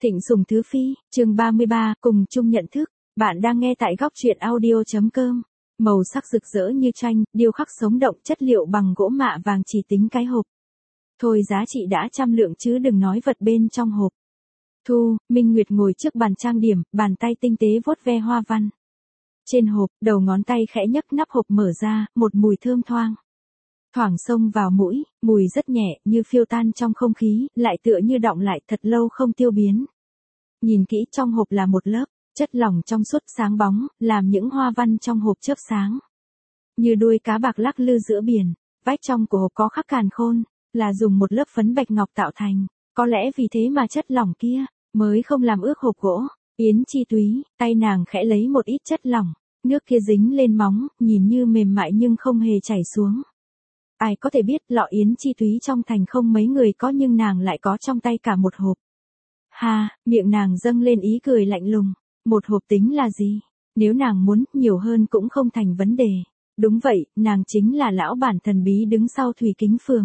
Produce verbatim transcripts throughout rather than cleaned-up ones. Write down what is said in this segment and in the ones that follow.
Thịnh Sùng Thứ Phi, chương ba mươi ba, cùng chung nhận thức. Bạn đang nghe tại góc truyện audio.com. Màu sắc rực rỡ như tranh, điêu khắc sống động, chất liệu bằng gỗ mạ vàng chỉ tính cái hộp. Thôi giá trị đã trăm lượng chứ đừng nói vật bên trong hộp. Thu, Minh Nguyệt ngồi trước bàn trang điểm, bàn tay tinh tế vuốt ve hoa văn. Trên hộp, đầu ngón tay khẽ nhấc nắp hộp mở ra, một mùi thơm thoang. Thoảng xông vào mũi, mùi rất nhẹ, như phiêu tan trong không khí, lại tựa như đọng lại thật lâu không tiêu biến. Nhìn kỹ trong hộp là một lớp, chất lỏng trong suốt sáng bóng, làm những hoa văn trong hộp chớp sáng. Như đuôi cá bạc lắc lư giữa biển, vách trong của hộp có khắc càn khôn, là dùng một lớp phấn bạch ngọc tạo thành. Có lẽ vì thế mà chất lỏng kia, mới không làm ướt hộp gỗ. Yến Chi Túy, tay nàng khẽ lấy một ít chất lỏng, nước kia dính lên móng, nhìn như mềm mại nhưng không hề chảy xuống. Ai có thể biết lọ Yến Chi Túy trong thành không mấy người có nhưng nàng lại có trong tay cả một hộp. Ha, miệng nàng dâng lên ý cười lạnh lùng. Một hộp tính là gì? Nếu nàng muốn nhiều hơn cũng không thành vấn đề. Đúng vậy, nàng chính là lão bản thần bí đứng sau Thủy Kính Phường.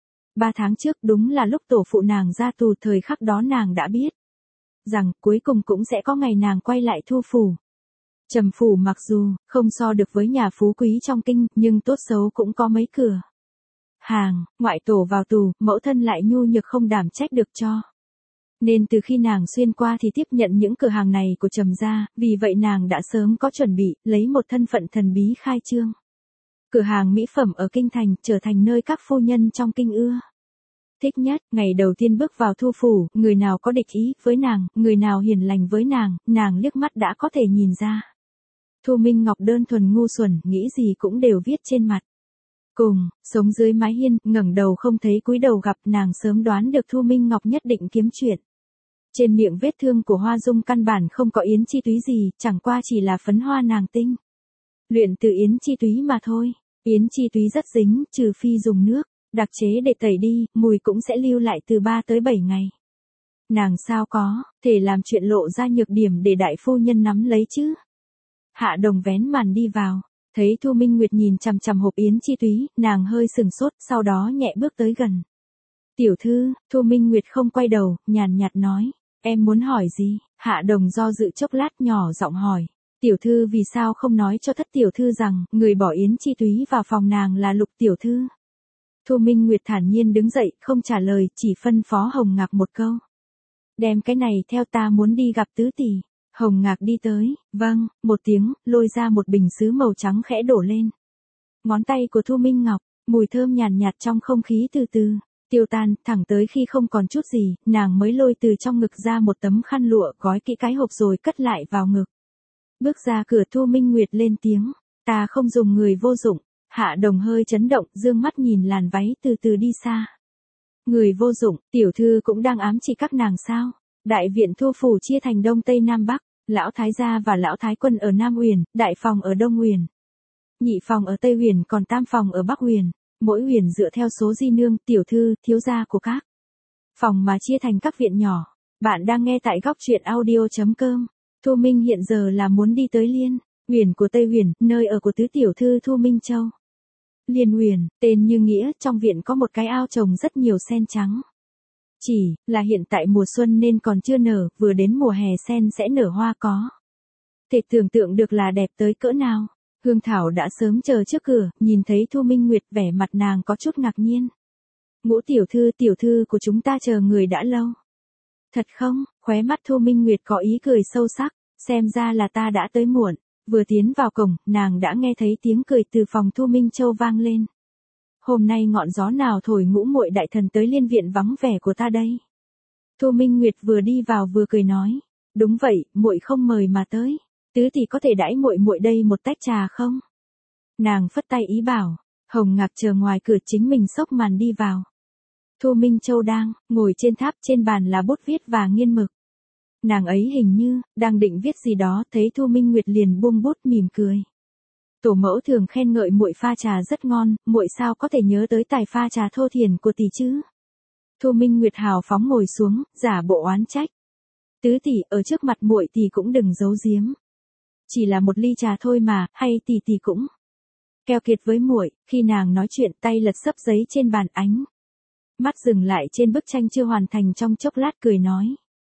Ba tháng trước đúng là lúc tổ phụ nàng ra tù, thời khắc đó nàng đã biết rằng cuối cùng cũng sẽ có ngày nàng quay lại Thu Phủ. Trầm Phủ mặc dù không so được với nhà phú quý trong kinh, nhưng tốt xấu cũng có mấy cửa hàng, ngoại tổ vào tù, mẫu thân lại nhu nhược không đảm trách được cho. Nên từ khi nàng xuyên qua thì tiếp nhận những cửa hàng này của Trầm gia, vì vậy nàng đã sớm có chuẩn bị, lấy một thân phận thần bí khai trương. Cửa hàng mỹ phẩm ở kinh thành, trở thành nơi các phu nhân trong kinh ưa thích nhất. Ngày đầu tiên bước vào Thu Phủ, người nào có địch ý với nàng, người nào hiền lành với nàng, nàng liếc mắt đã có thể nhìn ra. Thu Minh Ngọc đơn thuần ngu xuẩn, nghĩ gì cũng đều viết trên mặt. Cùng, sống dưới mái hiên, ngẩng đầu không thấy cúi đầu gặp, nàng sớm đoán được Thu Minh Ngọc nhất định kiếm chuyện. Trên miệng vết thương của Hoa Dung căn bản không có Yến Chi Túy gì, chẳng qua chỉ là phấn hoa nàng tinh. Luyện từ Yến Chi Túy mà thôi. Yến Chi Túy rất dính, trừ phi dùng nước đặc chế để tẩy đi, mùi cũng sẽ lưu lại từ ba tới bảy ngày. Nàng sao có thể làm chuyện lộ ra nhược điểm để đại phu nhân nắm lấy chứ? Hạ Đồng vén màn đi vào, thấy Thu Minh Nguyệt nhìn chằm chằm hộp Yến Chi Túy, nàng hơi sừng sốt, sau đó nhẹ bước tới gần. Tiểu thư, Thu Minh Nguyệt không quay đầu, nhàn nhạt nói, em muốn hỏi gì? Hạ Đồng do dự chốc lát nhỏ giọng hỏi, tiểu thư vì sao không nói cho thất tiểu thư rằng, người bỏ Yến Chi Túy vào phòng nàng là Lục tiểu thư? Thu Minh Nguyệt thản nhiên đứng dậy, không trả lời, chỉ phân phó Hồng Ngạc một câu. Đem cái này theo ta, muốn đi gặp tứ tỷ. Hồng Ngạc đi tới, vâng, một tiếng, lôi ra một bình sứ màu trắng khẽ đổ lên. Ngón tay của Thu Minh Ngọc, mùi thơm nhàn nhạt, nhạt trong không khí từ từ tiêu tan, thẳng tới khi không còn chút gì, nàng mới lôi từ trong ngực ra một tấm khăn lụa, gói kỹ cái hộp rồi cất lại vào ngực. Bước ra cửa, Thu Minh Nguyệt lên tiếng, ta không dùng người vô dụng. Hạ Đồng hơi chấn động, dương mắt nhìn làn váy từ từ đi xa. Người vô dụng, tiểu thư cũng đang ám chỉ các nàng sao? Đại viện Thu Phủ chia thành Đông Tây Nam Bắc, lão thái gia và lão thái quân ở Nam Uyển, đại phòng ở Đông Uyển, nhị phòng ở Tây Uyển, còn tam phòng ở Bắc Uyển. Mỗi uyển dựa theo số di nương, tiểu thư, thiếu gia của các phòng mà chia thành các viện nhỏ. Bạn đang nghe tại góc truyện audio.com. Thu Minh hiện giờ là muốn đi tới Liên Uyển của Tây Uyển, nơi ở của tứ tiểu thư Thu Minh Châu. Liên Uyển, tên như nghĩa, trong viện có một cái ao trồng rất nhiều sen trắng. Chỉ là hiện tại mùa xuân nên còn chưa nở, vừa đến mùa hè sen sẽ nở hoa có thể tưởng tượng được là đẹp tới cỡ nào. Hương Thảo đã sớm chờ trước cửa, nhìn thấy Thu Minh Nguyệt, vẻ mặt nàng có chút ngạc nhiên. Ngũ tiểu thư, tiểu thư của chúng ta chờ người đã lâu. Thật không? Khóe mắt Thu Minh Nguyệt có ý cười sâu sắc, xem ra là ta đã tới muộn. Vừa tiến vào cổng, nàng đã nghe thấy tiếng cười từ phòng Thu Minh Châu vang lên. Hôm nay ngọn gió nào thổi ngũ muội đại thần tới Liên viện vắng vẻ của ta đây? Thu Minh Nguyệt vừa đi vào vừa cười nói, đúng vậy, muội không mời mà tới. Tứ tỷ có thể đãi muội muội đây một tách trà không? Nàng phất tay ý bảo. Hồng Ngạc chờ ngoài cửa, chính mình xốc màn đi vào. Thu Minh Châu đang ngồi trên tháp, trên bàn là bút viết và nghiên mực. Nàng ấy hình như đang định viết gì đó, thấy Thu Minh Nguyệt liền buông bút mỉm cười. Tổ mẫu thường khen ngợi muội pha trà rất ngon, muội sao có thể nhớ tới tài pha trà thô thiển của tỷ chứ? Thu Minh Nguyệt hào phóng ngồi xuống, giả bộ oán trách. Tứ tỷ, ở trước mặt muội tỷ cũng đừng giấu giếm. Chỉ là một ly trà thôi mà, hay tỷ tỷ cũng keo kiệt với muội. Khi nàng nói chuyện, tay lật xấp giấy trên bàn, ánh mắt dừng lại trên bức tranh chưa hoàn thành trong chốc lát, cười nói.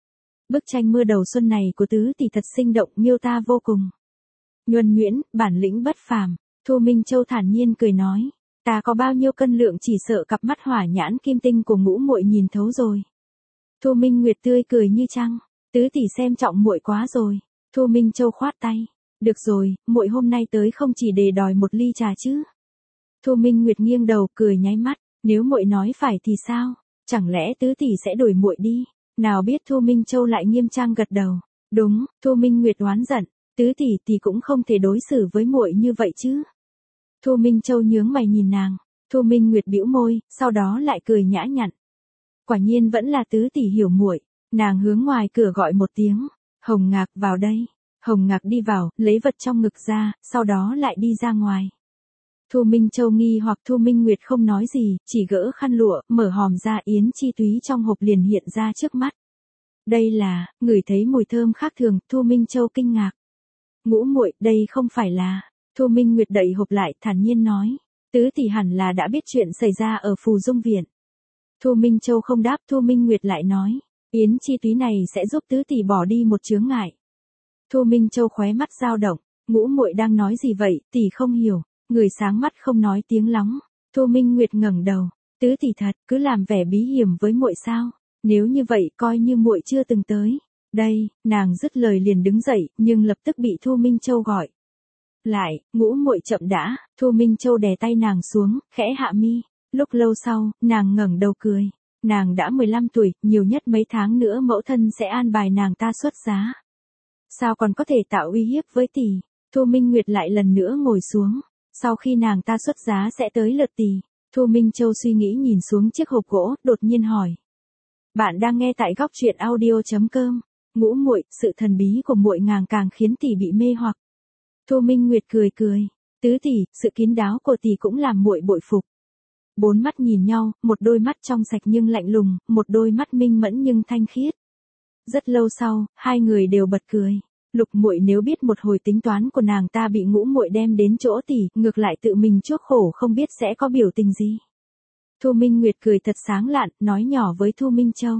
Bức tranh mưa đầu xuân này của tứ tỷ thật sinh động, miêu tả vô cùng nhuần nhuyễn, bản lĩnh bất phàm. Thu Minh Châu thản nhiên cười nói, ta có bao nhiêu cân lượng chỉ sợ cặp mắt hỏa nhãn kim tinh của ngũ muội nhìn thấu rồi. Thu Minh Nguyệt tươi cười như trăng, tứ tỷ xem trọng muội quá rồi. Thu Minh Châu khoát tay, được rồi, muội hôm nay tới không chỉ để đòi một ly trà chứ. Thu Minh Nguyệt nghiêng đầu cười nháy mắt, nếu muội nói phải thì sao, chẳng lẽ tứ tỷ sẽ đuổi muội đi? Nào biết Thu Minh Châu lại nghiêm trang gật đầu, đúng. Thu Minh Nguyệt oán giận, tứ tỷ thì cũng không thể đối xử với muội như vậy chứ. Thu Minh Châu nhướng mày nhìn nàng, Thu Minh Nguyệt bĩu môi, sau đó lại cười nhã nhặn. Quả nhiên vẫn là tứ tỷ hiểu muội. Nàng hướng ngoài cửa gọi một tiếng, Hồng Ngạc vào đây. Hồng Ngạc đi vào, lấy vật trong ngực ra, sau đó lại đi ra ngoài. Thu Minh Châu nghi hoặc Thu Minh Nguyệt không nói gì, chỉ gỡ khăn lụa, mở hòm ra, yến chi túy trong hộp liền hiện ra trước mắt. Đây là, ngửi thấy mùi thơm khác thường, Thu Minh Châu kinh ngạc. Ngũ muội, đây không phải là. Thu Minh Nguyệt đậy hộp lại, thản nhiên nói, tứ tỷ hẳn là đã biết chuyện xảy ra ở Phù Dung Viện. Thu Minh Châu không đáp, Thu Minh Nguyệt lại nói, yến chi túy này sẽ giúp tứ tỷ bỏ đi một chướng ngại. Thu Minh Châu khóe mắt dao động, ngũ muội đang nói gì vậy, tỷ không hiểu. Người sáng mắt không nói tiếng lóng. Thu Minh Nguyệt ngẩng đầu, tứ tỷ thật, cứ làm vẻ bí hiểm với muội sao? Nếu như vậy coi như muội chưa từng tới. Đây, nàng dứt lời liền đứng dậy, nhưng lập tức bị Thu Minh Châu gọi lại, ngũ muội chậm đã. Thu Minh Châu đè tay nàng xuống, khẽ hạ mi. Lúc lâu sau, nàng ngẩng đầu cười. Nàng đã mười lăm tuổi, nhiều nhất mấy tháng nữa mẫu thân sẽ an bài nàng ta xuất giá. Sao còn có thể tạo uy hiếp với tỷ? Thu Minh Nguyệt lại lần nữa ngồi xuống. Sau khi nàng ta xuất giá sẽ tới lượt tỷ. Thu Minh Châu suy nghĩ nhìn xuống chiếc hộp gỗ, đột nhiên hỏi. Bạn đang nghe tại góc truyện audio chấm com. Ngũ muội, sự thần bí của muội ngàng càng khiến tỷ bị mê hoặc. Thu Minh Nguyệt cười cười. Tứ tỷ, sự kín đáo của tỷ cũng làm muội bội phục. Bốn mắt nhìn nhau, một đôi mắt trong sạch nhưng lạnh lùng, một đôi mắt minh mẫn nhưng thanh khiết. Rất lâu sau, hai người đều bật cười. Lục muội nếu biết một hồi tính toán của nàng ta bị ngũ muội đem đến chỗ tỷ, ngược lại tự mình chuốc khổ không biết sẽ có biểu tình gì. Thu Minh Nguyệt cười thật sáng lạn, nói nhỏ với Thu Minh Châu.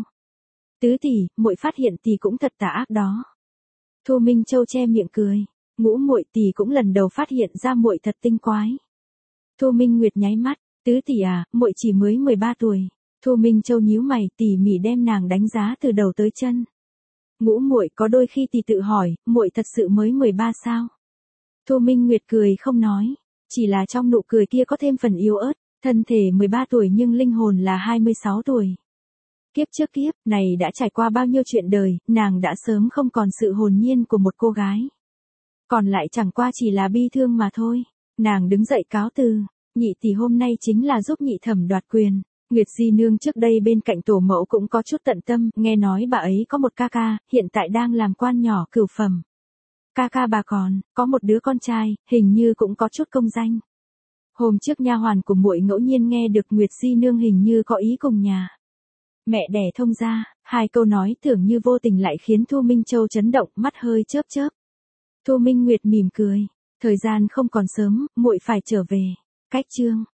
Tứ tỷ, muội phát hiện tỷ cũng thật tà ác đó. Thu Minh Châu che miệng cười. Ngũ muội, tỷ cũng lần đầu phát hiện ra muội thật tinh quái. Thu Minh Nguyệt nháy mắt. Tứ tỷ à, muội chỉ mới mười ba tuổi. Thu Minh Châu nhíu mày, tỉ mỉ đem nàng đánh giá từ đầu tới chân. Ngũ muội, có đôi khi tỷ tự hỏi, muội thật sự mới mười ba sao? Thu Minh Nguyệt cười không nói, chỉ là trong nụ cười kia có thêm phần yếu ớt, thân thể mười ba tuổi nhưng linh hồn là hai mươi sáu tuổi. Kiếp trước kiếp này đã trải qua bao nhiêu chuyện đời, nàng đã sớm không còn sự hồn nhiên của một cô gái. Còn lại chẳng qua chỉ là bi thương mà thôi. Nàng đứng dậy cáo từ. Nhị tỷ hôm nay chính là giúp nhị thẩm đoạt quyền. Nguyệt Di Nương trước đây bên cạnh tổ mẫu cũng có chút tận tâm, nghe nói bà ấy có một ca ca, hiện tại đang làm quan nhỏ cửu phẩm. Ca ca bà còn, có một đứa con trai, hình như cũng có chút công danh. Hôm trước nha hoàn của muội ngẫu nhiên nghe được Nguyệt Di Nương hình như có ý cùng nhà mẹ đẻ thông gia, hai câu nói tưởng như vô tình lại khiến Thu Minh Châu chấn động, mắt hơi chớp chớp. Thu Minh Nguyệt mỉm cười, thời gian không còn sớm, muội phải trở về. Cách chương